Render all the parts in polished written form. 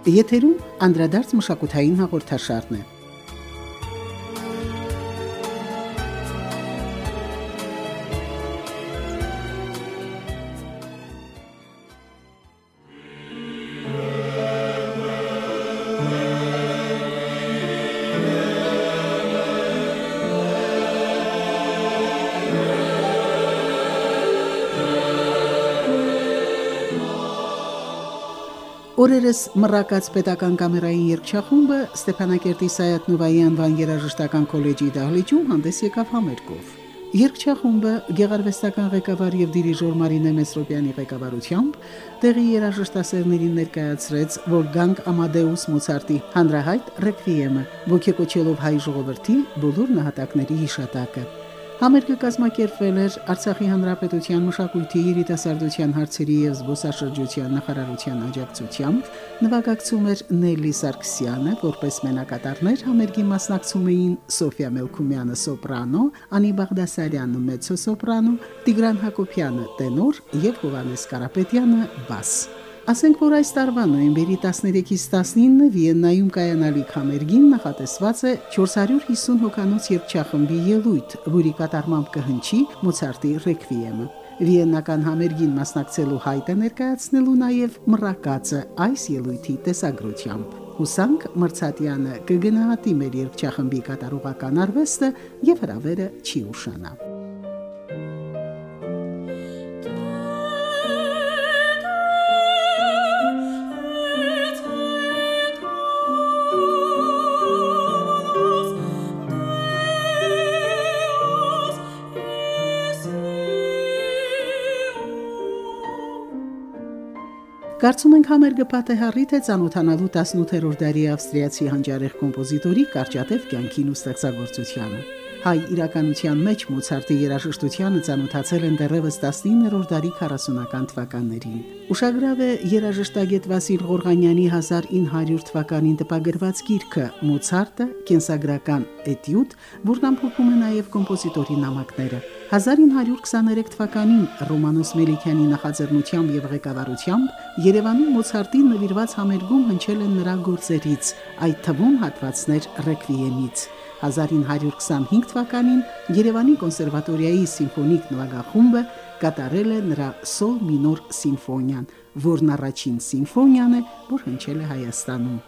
Եթերում անդրադարձ մշակութային հաղորդաշարն է։ Օրերս մռակած պետական կամերային երգչախումբը Ստեփանակերտի Սայաթ-Նովայի անվան երաժշտական քոլեջի դահլիճում հանդես եկավ համերգով։ Երգչախումբը գեղարվեստական ղեկավար եւ դիրիժոր Մարինե Մեսրոպյանի ղեկավարությամբ տեղի երաժշտասերներին ներկայացրեց Վոլֆգանգ Ամադեուս Մոցարտի հանրահայտ ռեկվիեմը, ոգեկոչելով հայ ժողովրդի բոլոր նահատակների հիշատակը։ Համերգը կազմակերպվել էր Արցախի Հանրապետության մշակույթի, երիտասարդության հարցերի եւ զբոսաշրջության նախարարության աջակցությամբ, նվագակցում էր Նելի Սարգսյանը, որպես մենակատարներ համերգի մասնակցում էին Սոֆիա Մելքումյանը սոպրանո, Անի Բաղդասարյանը մեծոսոպրանո, Տիգրան Հակոբյանը տենոր եւ Հովհաննես Կարապետյանը բաս։ Ասենք որ այս տարվա նոյեմբերի 13-ից 19 Վիեննայում կայանալիք համերգին նախատեսված է 450 հոգանոց երգչախմբի ելույթ, որի կատարմամբ կհնչի Մոցարտի ռեկվիեմը։ Վիեննական համերգին մասնակցելու հայտ է ներկայացնելու նաև մռակածը այս ելույթի տեսագրությամբ։ Հուսանք Մրցատյանը կգնահատի մեր երգչախմբի կատարողական արվեստը եւ հրավերը չի ուշանա։ Կարծում ենք համերգը պատեհարիթ է ծանոթանալու 18-րդ դարի ավստրիացի հանճարեղ կոմպոզիտորի կարճատև կյանքին ու ստեղծագործությանը։ Հայ իրականության մեջ Մոցարտի երաժշտությանը ծանոթացել են դեռևս 19-րդ դարի 40-ական թվականներին։ Ուշագրավ է երաժշտագետ Վասիլ Ղորղանյանի 1900 թվականին տպագրված գիրքը Մոցարտը կենսագրական էտյուդ, որն ամփոփում է նաև կոմպոզիտորի նամակները։ 1923 թվականին Ռոմանոս Մելիքյանի նախաձեռնությամբ եւ ղեկավարությամբ Երևանում Մոցարտին նվիրված համերգում հնչել են նրա գործերից, այդ թվում հատվածներ ռեկվիեմից։ 1925 թվականին Երևանի կոնսերվատորիայի սիմֆոնիկ նվագախումբը կատարել է նրա սոլ մինոր սիմֆոնիան, որն առաջին սիմֆոնիան է, որ հնչել է Հայաստանում։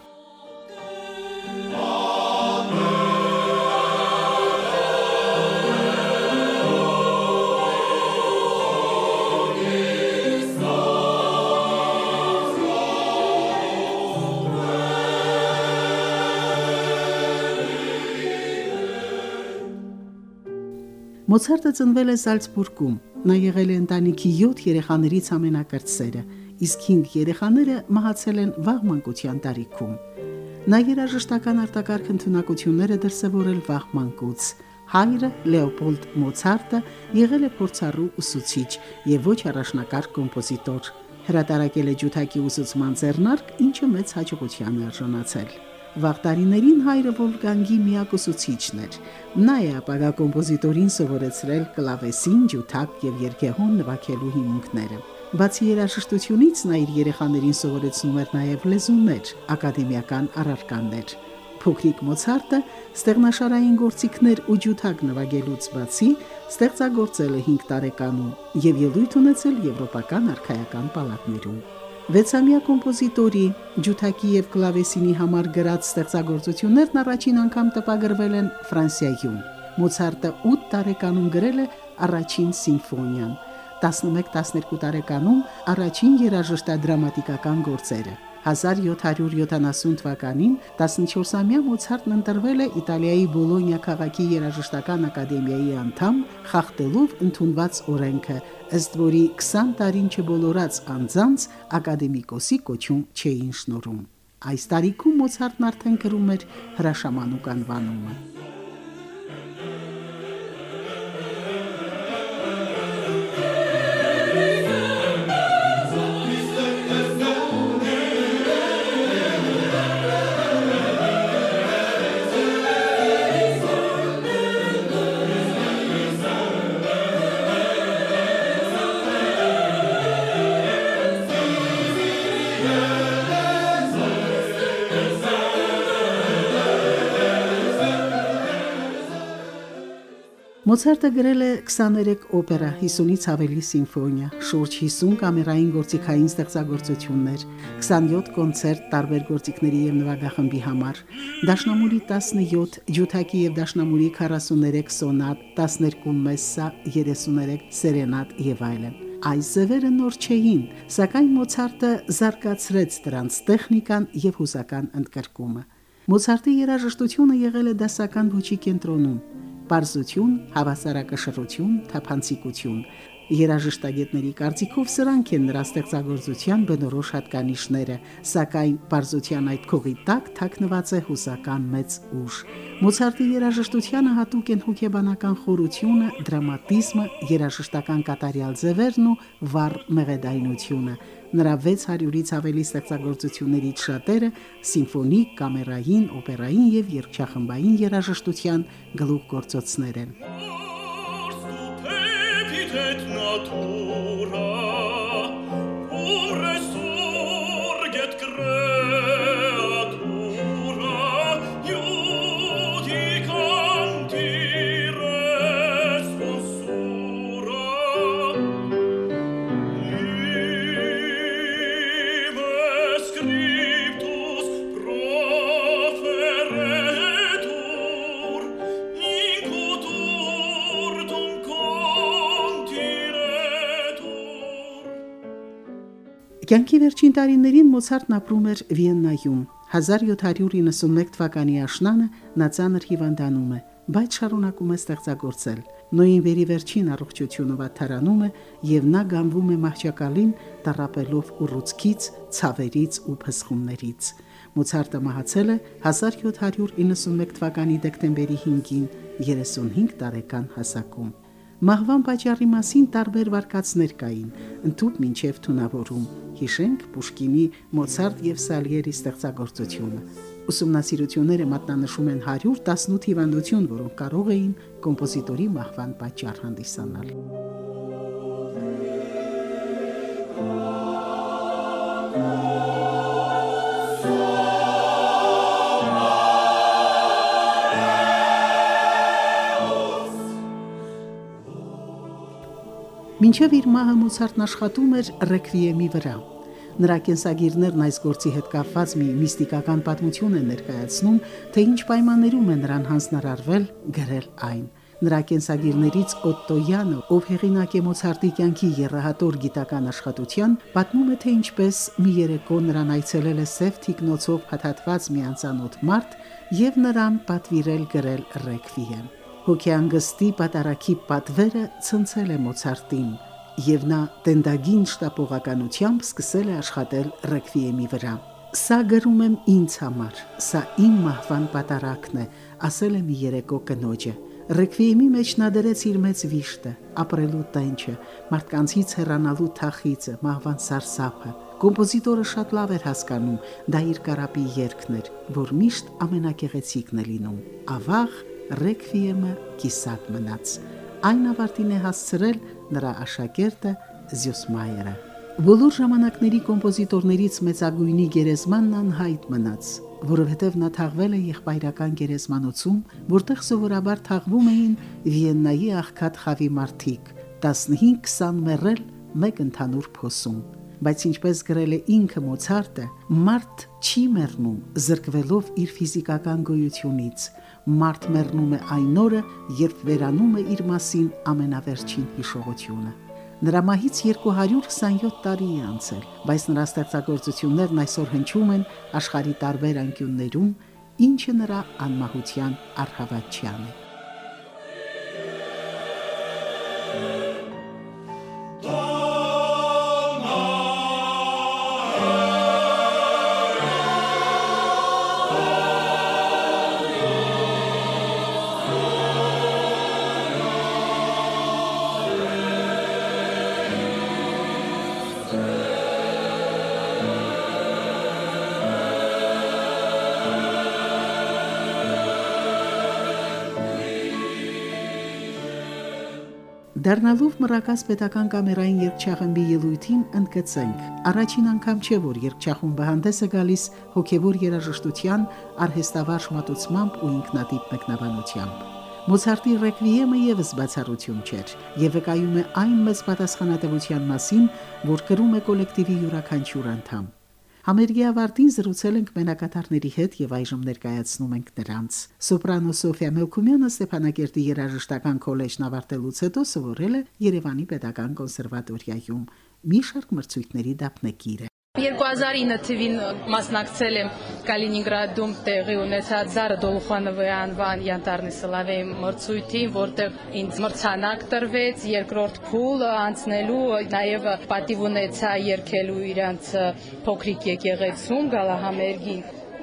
Մոցարտը ծնվել է Զալցբուրգում։ Նա եղել է ընտանիքի 7 երեխաներից ամենակրտսերը, իսկ 5 երեխաները մահացել են վաղ մանկության տարիքում։ Նա երաժշտական արտակարգ ընդունակությունները դրսևորել վաղ մանկուց։ Հայրը Լեոպոլդ Մոցարտը եղել է փորձառու ուսուցիչ եւ ոչ առաջնակարգ կոմպոզիտոր։ Հրատարակել է ջութակի ուսուցման ձեռնարկ, ինչը մեծ հաջողության է արժանացել։ Վաղ տարիներին հայրը Վոլֆգանգի միակ ուսուցիչն էր։ Նա է ապագա կոմպոզիտորին սովորեցրել կլավեսին, ջութակ եւ երգեհոն նվագելու հիմունքները։ Բացի երաժշտությունից նա իր երեխաներին սովորեցնում էր նաև լեզուներ, ակադեմիական առարկաներ։ Փոքրիկ Մոցարտը ստեղնաշարային գործիքներ ու ջութակ նվագելուց բացի ստեղծագործել է 5 տարեկանում եւ ելույթ ունեցել եվրոպական արքայական պալատներում։ 6-ամյա կոմպոզիտորի ջութակի եւ կլավեսինի համար գրած ստեղծագործություններն առաջին անգամ տպագրվել են Ֆրանսիայում։ Մոցարտը 8 տարեկանում գրել է առաջին սիմֆոնիան, 11-12 տարեկանում առաջին երաժշտադրամատիկական գործերը։ 1770 թվականին 14-ամյա Մոցարտն ընտրվել է Իտալիայի Բոլոնիա քաղաքի երաժշտական ակադեմիայի անդամ, խախտելով ընդունված օրենքը, ըստ որի 20 տարին չբոլորած անձանց ակադեմիկոսի կոչում չէին շնորհում։ Այս տարիքում Մոցարտն արդեն կրում էր հրաշամանուկ անվանումը։ Մոցարտը գրել է 23 օպերա, 50-ից ավելի սիմֆոնիա, շուրջ 50 կամերային գործիքային ստեղծագործություններ, 27 կոնցերտ տարբեր գործիքների եւ նվագախմբի համար, դաշնամուրի 17, ջութակի եւ դաշնամուրի 43 սոնատ, 12 մեսսա, 33 սերենատ եւ այլն։ Այս ձևերը նոր չէին, սակայն Մոցարտը զարգացրեց դրանց տեխնիկան եւ հուսական ընդգրկումը։ Մոցարտի երաժշտությունը եղել է դասական ոճի կենտրոնում։ Պարզություն, հավասարակշռություն, թափանցիկություն։ Երաժշտագետների կարծիքով սրանք են նրա ստեղծագործության բնորոշ հատկանիշները, սակայն պարզության այդ քողի տակ թաքնված է հուսական մեծ ուժ։ Մոցարտի երաժշտությանը հատուկ են հոգեբանական խորությունը, դրամատիզմը, երաժշտական կատարյալ ձևերն ու վառ մեղեդայնությունը։ Նրա 600-ից ավելի ստեղծագործություններից շատերը սիմֆոնիկ, կամերային, օպերային եւ երգչախմբային երաժշտության գլուխգործոցներ են։ Կյանքի վերջին տարիներին Մոցարտն ապրում էր Վիեննայում։ 1791 թվականի աշնանը նա ծանր հիվանդանում է, բայց շարունակում է ստեղծագործել։ Նոյեմբերի վերջին առողջությունը վատթարանում է եւ նա գանվում է մահճակալին, տառապելով ուռուցքից, ցավերից ու փսխումներից։ Մոցարտը մահացել է 1791 թվականի դեկտեմբերի 5-ին 35 տարեկան հասակում։ Մահվան պատճառի մասին տարբեր վարկածներ կային, ընդհուպ մինչև թունավորում։ Հիշենք Պուշկինի, Մոցարտ եւ Սալիերի ստեղծագործությունը։ Ուսումնասիրությունները մատնանշում են 118 հիվանդություն, որոնք կարող էին կոմպոզիտորի մահվան պատճառ հանդիսանալ։ Մինչև իր մահը Մոցարտն աշխատում էր ռեկվիեմի վրա։ Նրա կենսագիրներն այս գործի հետ կապված մի միստիկական պատմություն են ներկայացնում, թե ինչ պայմաններում է նրան հանձնարարվել գրել այն։ Նրա կենսագիրներից Օտտոյանը, ով հեղինակ է Մոցարտի կյանքի եռահատոր գիտական աշխատության, պատմում է, թե ինչպես մի երեկո նրան այցելել է սև թիկնոցով փաթաթված մի անծանոթ մարդ եւ նրան պատվիրել գրել ռեկվիեմ։ Հոգեանգստի պատարակի պատվերը ցնցել է Մոցարտին, եւ նա տենդագին շտապողականությամբ սկսել է աշխատել ռեկվիեմի վրա։ «Սա գրում եմ ինձ համար, սա իմ մահվան պատարակն է», ասել է մի երեկո կնոջը։ Ռեկվիեմի մեջ նա դրեց իր մեծ վիշտը, ապրելու տենչը, մարդկանցից հեռանալու թախիծը, մահվան սարսափը։ Կոմպոզիտորը շատ լավ էր հասկանում, դա իր կարապի երգն էր, որ միշտ ամենագեղեցիկն է լինում։ Ավաղ ռեկվիեմը կիսատ մնաց։ Այն ավարտին է հասցրել նրա աշակերտը Զյոսմայերը։ Բոլոր ժամանակների կոմպոզիտորներից մեծագույնի գերեզմանն անհայտ մնաց, որովհետև նա թաղվել է եղբայրական գերեզմանոցում, որտեղ սովորաբար թաղվում էին Վիեննայի աղքատ խավի մարդիկ, 15-20 մեռել մեկ ընդհանուր փոսում։ Բայց ինչպես գրել է ինքը Մոցարտը, մարդ չի մեռնում զրկվելով իր ֆիզիկական գոյությունից, մարդ մեռնում է այն օրը, երբ վերանում է իր մասին ամենավերջին հիշողությունը։ Նրա մահից 227 տարի է անցել, բայց նրա ստեղծագործություններն այսօր հնչում են աշխարհի տարբեր անկյուններում, ինչը նրա անմահության առհավատչյան է։ Դառնալով մռակած պետական կամերային երգչախմբի ելույթին ընդգծենք. առաջին անգամ չէ, որ երգչախումբը հանդես է գալիս հոգևոր երաժշտության արհեստավարժ մատուցմամբ ու ինքնատիպ մեկնաբանությամբ։ Մոցարտի ռեկվիեմը եւս բացառություն չէր եւ վկայում է այն մեծ պատասխանատվության մասին, որ կրում է կոլեկտիվի յուրաքանչյուր անդամ։ Համերգի ավարտին զրուցել ենք մենակատարների հետ եւ այժմ ներկայացնում ենք նրանց։ Սոպրանո Սոֆիա Մելքումյանը Ստեփանակերտի երաժշտական քոլեջն ավարտելուց հետո սովորել է Երևանի Պետական կոնսերվատորիայում։ Մի շարք մրցույթների դափնեկիր է։ 2009 թվին մասնակցել եմ Կալինինգրադում տեղի ունեցած Զարա Դոլուխանովի անվան Յանտարնի Սլավեի մրցույթին, որտեղ ինձ մրցանակ տրվեց, երկրորդ փուլ անցնելու, նաև պատիվ ունեցա երգելու իրանց փոքրիկ եկեղեցում գալահամերգին։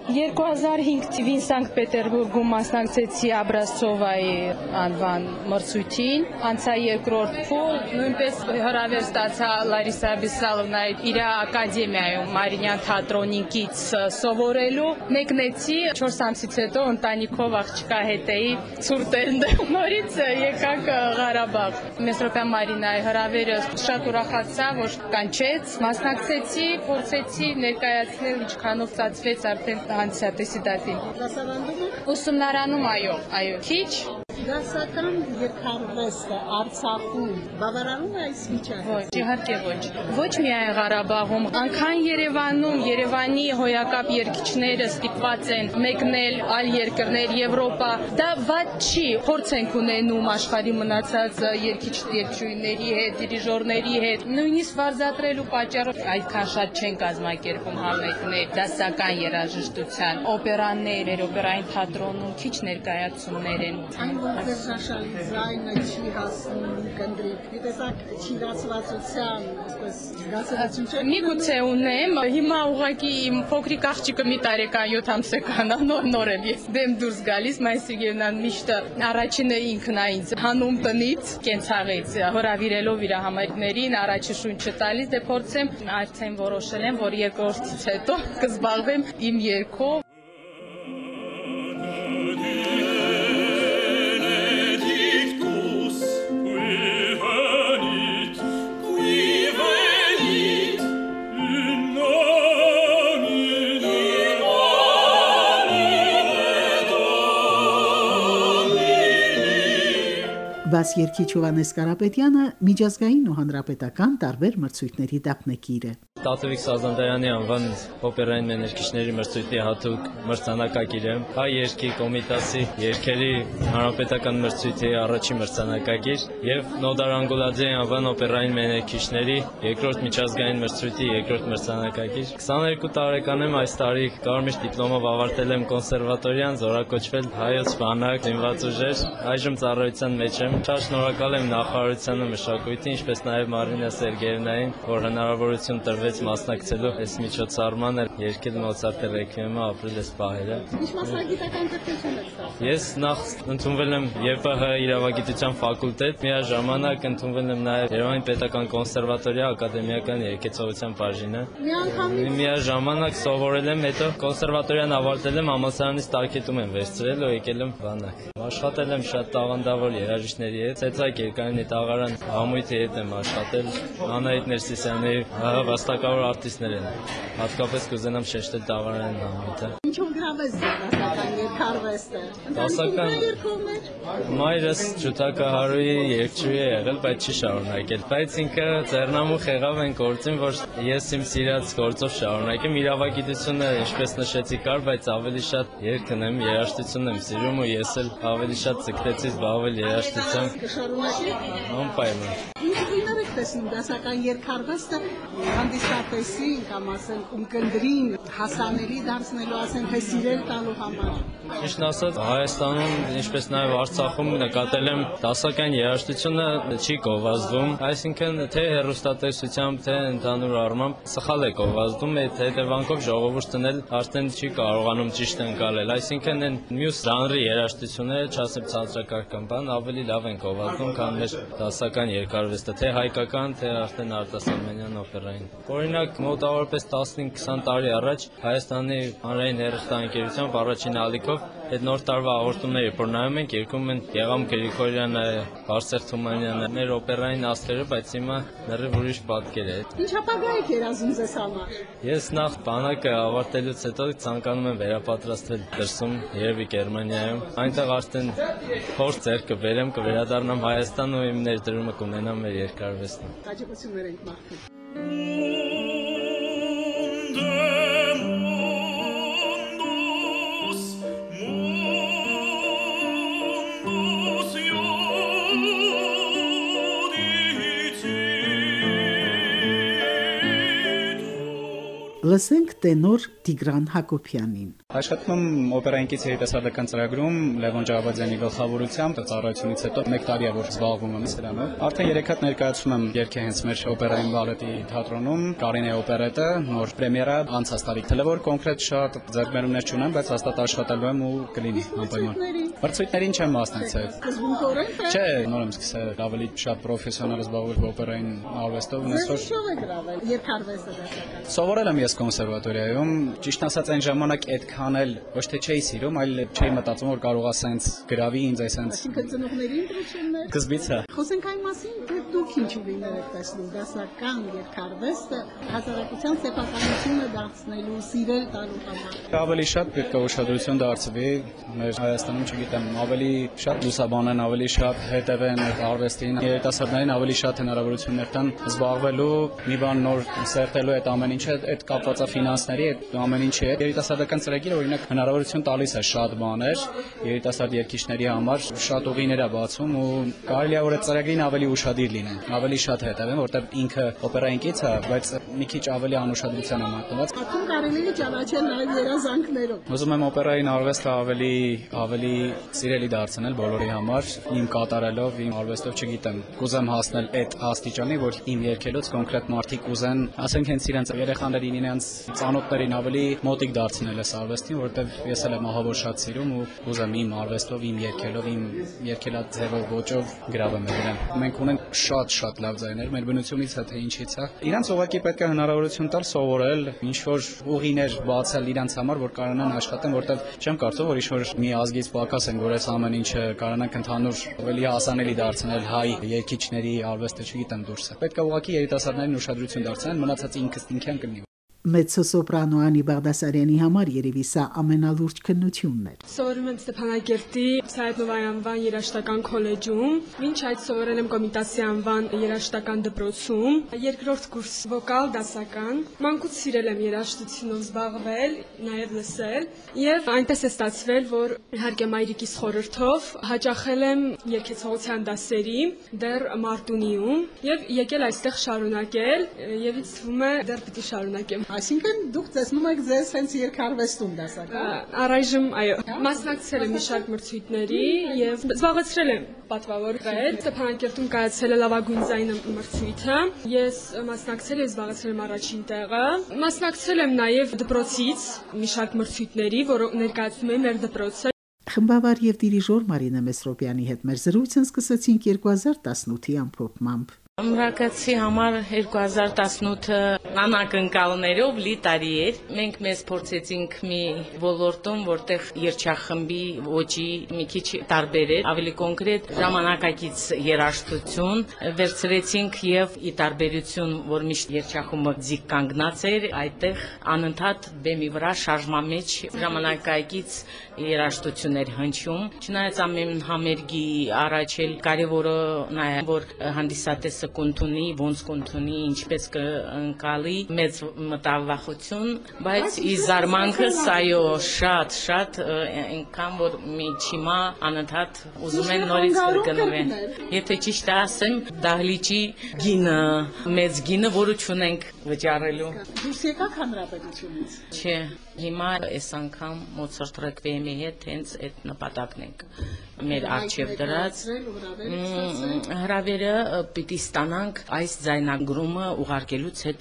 2005 թվին Սանկտ Պետերբուրգում մասնակցեցի Աբրասցովայի անվան մրցույթին, անցա երկրորդ փուլ, նույնպես հրավեր ստացա Լարիսա Բիսալովնայի իր ակադեմիայում Մարինյան թատրոնիկից սովորելու, մեկնեցի 4 ամսից հետո ընտանիքով աղջկա հետ էի ցուրտերն նորից եկանք Ղարաբաղ։ Մեսրոպյան Մարինայի հրավերը շատ ուրախացա, որ կանչեց, մասնակցեցի, փորձեցի ներկայացնել ինչքանով ծածվեց արդեն անցյատեսի դատին։ Դասավանդումը Ուսումնարանում այո, քիչ։ դասական երկարվեստը Արցախում բավարարում է այս վիճակը։ Ոչ, իհարկե ոչ։ Ոչ միայն Ղարաբաղում, անկան Երևանում, Երևանի հոյակապ երգիչները ստիպված են մեկնել այլ երկրներ, Եվրոպա։ Դա վատ չի, փորձ ենք ունենում աշխարհի մնացած երգիչ-երգչուհիների հետ, դիրիժորների հետ։ Նույնիսկ վարձատրելու պատճառով այդքան շատ չեն կազմակերպում համերգներ, դասական երաժշտության, օպերաներ, օպերային թատրոնում քիչ ներկայացումներ են։ Այն որ դերժաշալի ձայնը չի հասնում կնդրիկ, մի տեսակ չիրացվածության, այսպես զգացողություն չէ։ Միգուցե ունեմ, հիմա ուղղակի իմ փոքրիկ աղջիկը մի տարեկան 7 ամսական է, նոր եմ ես դեմ դուրս գալիս, Մայր Սերգեյևնան միշտ առաջինը ինքն է ինձ հանում տնից, կենցաղից, հրավիրելով իր համերգներին, առաջի շունչը տալիս, դե փորձեմ, արդեն որոշել եմ, որ երկրորդից հետո կզբաղվեմ իմ երգով։ Բաս երգիչ Հովհաննես Կարապետյանը միջազգային ու հանրապետական տարբեր մրցույթների դափնեկիր է։ Տաթևիկ Սազանդարյանի անվան օպերային մեներկիչների մրցույթի հատուկ մրցանակակիր եմ, հայ երգի Կոմիտասի երգերի հանրապետական մրցույթի առաջին մրցանակակիր եւ Նոդար Անգուլաձեի անվան օպերային մեներկիչների երկրորդ միջազգային մրցույթի երկրորդ մրցանակակիր։ 22 տարեկան եմ, այս տարի կարմիր դիպլոմով ավարտել եմ կոնսերվատորիան, զորակոչվել հայոց բանակ, զինված ուժեր, այժմ ծառայության մեջ եմ։ Շատ շնորհակալ եմ նախարարությանը, մշակույթին, ինչպես նաեւ Մարինա Սերգեևնային, որ հնարավորություն տրվեց մասնակցելու այս միջոցառմանը, երգել Մոցարտի ռեկվիեմը, ապրել այս պահերը։ Ինչ մասնագիտական կրթություն եք ստացել։ Ես նախ ընդունվել եմ ԵՊՀ իրավագիտության ֆակուլտետ, միաժամանակ ընդունվել եմ նաև Երևանի Պետական կոնսերվատորիա ակադեմիական երգեցողության բաժինը։ Միաժամանակ սովորել եմ, հետո կոնսերվատորիան ավարտել եմ, համալսարանից տարկետում եմ վերցրել ու եկել եմ բանակ։ Աշխատել եմ շատ տաղանդավոր երաժիշտների հետ, Ցեցակ երկարանի տաղարան համույթի հետ եմ աշխատել, Անահիտ Ներսիսյանի վաստակավոր արտիստներ են, հատկապես կուզենամ շեշտել տաղարան համույթը։ Ինչով գրավեց դասական երկարվեստը։ Դասական երկրներ։ Մայրս Ջութակահարուի երգչուհի է եղել, բայց չի շարունակել, բայց ինքը ձեռնամուխ եղավ այն գործին, որ ես իմ սիրած գործով շարունակեմ, իրավագիտությունը, ինչպես նշեցի, կար, բայց ավելի շատ երգն եմ, երաժշտությունն եմ սիրում ու ես էլ ավելի շատ ձգտեցի զբաղվել երաժշտությամբ։ Կշարունակեք։ Անպայման։ Ինչ գույներ եք տեսնում դասական երկարվեստը հանդիսատեսին կամ ասեն ունկնդրին հասանելի դարձնելու, ասեն թե սիրել տալու համար։ Ճիշտն ասած, Հայաստանում, ինչպես նաև Արցախում նկատել եմ դասական երաժշտությունը չի գովազդվում, այսինքն թե հեռուստատեսությամբ, թե ընդհանուր առմամբ սխալ է գովազդում, այդ հետևանքով ժողովուրդն էլ արդեն չի կարողանում ճիշտ ընկալել, այսինքն այն մյուս ժանրի երաժշտությունները, չասեմ ցածրակարգ բան, ավելի լավ են գովազդում, քան մեր դասական երկարվեստը, թե հայկական, թե արդեն արտասահմանյան օպերային։ Օրինակ, մոտավորապես 15-20 տարի առաջ Հայաստանի հանրային հեռուստաընկերությամբ առաջին ալիքով այդ նոր տարվա հաղորդումները երբ որ նայում ենք, երգում են Եղամ Գրիգորյանը, Վարսեղ Թումանյանը, մեր օպերային աստղերը, բայց հիմա լրիվ ուրիշ պատկեր է։ Ինչ ապագա եք երազում ձեզ համար։ Ես նախ բանակը ավարտելուց հետո ցանկանում եմ վերապատրաստվել դրսում, երևի Գերմանիայում։ Այնտեղ արդեն փորձ ձեռք կբերեմ, կվերադառնամ Հայաստան ու իմ ներդրումը կունենամ մեր երկարվեստում։ Հաջողություններ ենք մաղթում։ Լսենք տենոր Տիգրան Հակոբյանին։ Աշխատում եմ օպերայինքից երիտասարդական ծրագրում Լևոն Ջավադյանի գլխավորությամբ ծառայությունից հետո 1 տարի է որ զբաղվում եմ սրանով։ Արդեն 3 հատ ներկայացում եմ երգի հենց մեր օպերային բալետի թատրոնում, Կարինե օպերետը, նոր պրեմիերա անցած տարի։ Թեև որ կոնկրետ շատ ձեռքբերումներ չունեմ, բայց հաստատ աշխատելու եմ ու կլինի անպայման։ Մրցույթներին չեմ մասնակցել։ Սկզբունքորեն թե։ Չէ, նոր եմ սկսել ավելի շատ պրոֆեսիոնալ զբաղվել օպերային արվեստով, Ձեզ ինչով է գրավել երկարվեստը դասական։ Սովորել եմ ես կոնսերվատորիայում, ճիշտ ասած այն ժամանակ այդքան էլ ոչ թե չէի սիրում, այլ չէի մտածում որ կարող ասենց գրավի ինձ այսենց։ Այսինքն ծնողների ընտրություններ։ Սկզբից է։ Խոսենք այն մասին, թե դուք ինչ ուղիներ եք տեսնում դասական երկարվեստը հասարակության սեփականությունը դարձնելու, սիրել տալու համար։ Ավելի շատ պետք է ուշադրություն դարձվի մեր Հայաստանում, չգիտեմ, ավելի շատ լուսաբանեն, ավելի շատ հետևեն այդ արվեստին, երիտասարդներին ավելի շատ հնարավորություններ տան զբաղվելու, մի բան նոր սերտելու այդ ամեն ինչը, այդ կապված է ֆինանսների, այդ ամեն ինչի հետ։ Երիտասարդական ծրագիրը օրինակ հնարավորություն տալիս է շատ բաներ երիտասարդ երգիչների համար, շատ ուղիներ է բացում ու կարելի է որ այդ ծրագրին ավելի ուշադիր լինեն, ավելի շատ հետևեն, որտեղ ինքը օպերայինքից է, բայց մի քիչ ավելի անուշադրության է մատնված։ Ատում կարելի է ճանաչել նաև երազանքներով։ Ուզում եմ օպերային արվեստը ավելի սիրելի դարձնել բոլորի համար, իմ կատարելով, իմ արվեստով չգիտեմ։ Կուզեմ հասնել այդ աստիճանի, որ իմ երգելուց կոնկրետ մարդիկ ուզեն, ասենք հենց իրենց երեխաներին, իրենց ծանոթներին ավելի մոտիկ դարձնել այս արվեստին, որովհետև ես էլ եմ ահավոր շատ սիրում ու ուզեմ իմ արվեստով, իմ երգելով, իմ երգելած ձևով, ոճով գրավում եմ։ Մենք ունենք շատ լավ ձայներ, մեր բնությունից է թե ինչից է։ Իրանց ուղղակի պետք է հնարավորություն տալ սովորել, ինչ որ ուղիներ բացել իրանց համար, որ կարողանան աշխատեն, որովհետև չեմ կարծում, որ ինչ-որ մի ազգից պակաս են, որ այս ամեն ինչը կարողանանք ընդհանուր ավելի հասանելի դարձնել հայ երգիչների արվեստը, չգիտեմ դուրսը։ Պետք է ուղղակի երիտասարդներին ուշադրություն դարձնել, մնացածը ինքնին կլինի։ Մեծոսոպրանո Անի Բաղդասարյանի համար երևի սա ամենալուրջ քննությունն էր։ Սովորում եմ Ստեփանակերտի Սայեդնովայի անվան երաժշտական քոլեջում, մինչ այդ սովորել եմ Կոմիտասի անվան երաժշտական դպրոցում, երկրորդ կուրս վոկալ դասական։ Մանկուց սիրել եմ երաժշտությունով զբաղվել, նաև լսել, եւ այնպես է ստացվել, որ իհարկե մայրիկիս խորհրդով հաճախել եմ երգեցողության դասերի դեռ Մարտունիում եւ եկել այստեղ շարունակել եւ ինձ թվում է դեռ պիտի շարունակեմ։ Այսինքն դուք տեսնում եք ձեզ հենց երկարվեստում դասական։ Առայժմ այո, մասնակցել եմ մի շարք մրցույթների եւ զբաղեցրել եմ պատվավորվել։ Ստեփանակերտում կայացել է լավագույն ձայնը մրցույթը։ Ես մասնակցել եմ, զբաղեցրել եմ առաջին տեղը։ Մասնակցել եմ նաեւ դպրոցից մի շարք մրցույթների, որոնք ներկայացնում էին մեր դպրոցը։ Խմբավար եւ դիրիժոր Մարինա Մեսրոպյանի հետ մեր զրույցն սկսեցինք 2018-ի ամփոփմամբ։ Ամրակացի համար 2018-ը անակնկալներով լի տարի էր։ Մենք մեզ փորձեցինք մի ոլորտում, որտեղ երգչախմբի ոճի մի քիչ տարբեր էր, ավելի կոնկրետ ժամանակակից երաժշտություն վերցրեցինք եւ ի տարբերություն, որ միշտ երգչախումբը ձիգ կանգնած էր, այդտեղ անընդհատ բեմի վրա շարժմամեջ ժամանակակից երաժշտություններ հնչում։ Չնայած ամեն համերգի առաջ էլ կարևորը նա է, որ հանդիսատեսը կընդունի, ոնց կընդունի, ինչպես կընկալի, մեծ մտավախություն, բայց ի զարմանքս այո շատ այնքան որ միջիմա անընդհատ ուզում են նորից կրկնվեն։ Եթե ճիշտ ասեմ, դահլիճի գինը, մեծ գինը, որը չունենք վճարելու։ Դուրս եկաք հանրապետությունից։ Չէ, հիմա այս անգամ Մոցարտ ռեկվիեմի հետ հենց այդ նպատակն ենք մեր արժև դրած։ Հրավերը պիտի ստանանք այս ձայնագրումը ուղարկելուց հետո։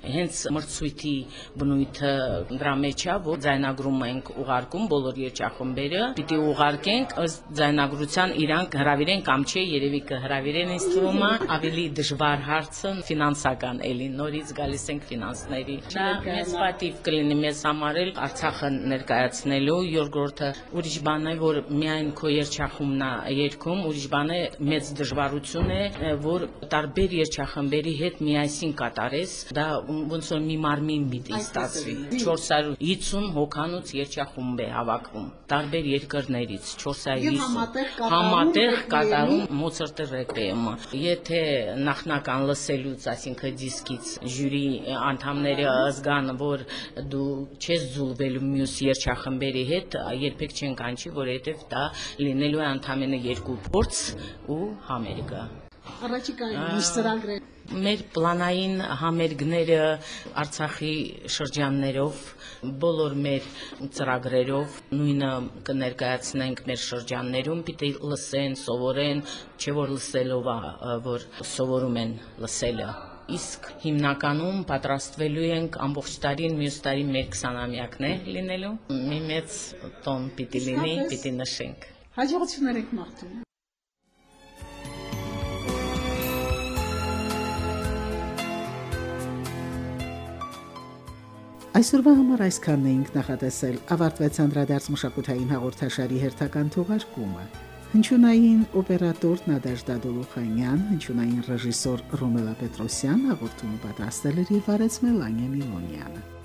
հենց մրցույթի բնույթը դրա մեջ է, որ ձայնագրում ենք ուղարկում բոլոր երգչախմբերը, պիտի ուղարկենք ըստ ձայնագրության իրանք հրավիրեն կամ չէ, երևի կհրավիրեն ինձ թվում է, ավելի դժվար հարցը ֆինանսական էլի, նորից գալիս ենք ֆինանսների։ Դա մեծ պատիվ կլինի մեզ համար էլ Արցախը ներկայացնելու, երկրորդը ուրիշ բան է, որ միայն քո երգչախումբն է երգում, ուրիշ բան է մեծ դժվարություն է, որ տարբեր երգչախմբերի հետ միասին կատարես, դա ոնց որ մի մարմին պիտի ստացվի։ 450 հոգանոց երգչախումբ է հավաքվում տարբեր երկրներից, 450 համատեղ կատարում Մոցարտի ռեկվիեմը։ Եթե նախնական լսելուց, այսինքն դիսկից ժյուրի անդամները զգան, որ դու չես զուլվելու մյուս երգչախմբերի հետ, երբեք չեն կանչի, որովհետև դա լինելու է ընդամենը 2 փորձ ու համերգ։ Առաջիկային ինչ ծրագրեր։ Մեր պլանային համերգները Արցախի շրջաններով, բոլոր մեր ծրագրերով նույնը կներկայացնենք մեր շրջաններում, պիտի լսեն, սովորեն, չէ որ լսելով որ սովորում են լսելը։ Իսկ հիմնականում պատրաստվելու ենք ամբողջ տարին, մյուս տարի մեր 20-ամյակն է լինելու, մի մեծ տոն պիտի լինի, պիտի նշենք։ Հաջողություններ եք մաղթում։ Այսօրվա համար այսքանն էինք նախատեսել, ավարտվեց անդրադարձ մշակութային հաղորդաշարի հերթական թողարկումը։ Հնչյունային օպերատոր Նադեժդա Դոլուխանյան, հնչյունային ռեժիսոր Ռոմելա Պետրոսյան, հաղորդումը պատրաստել էր եւ վարեց Մելանիա Միլոնյանը։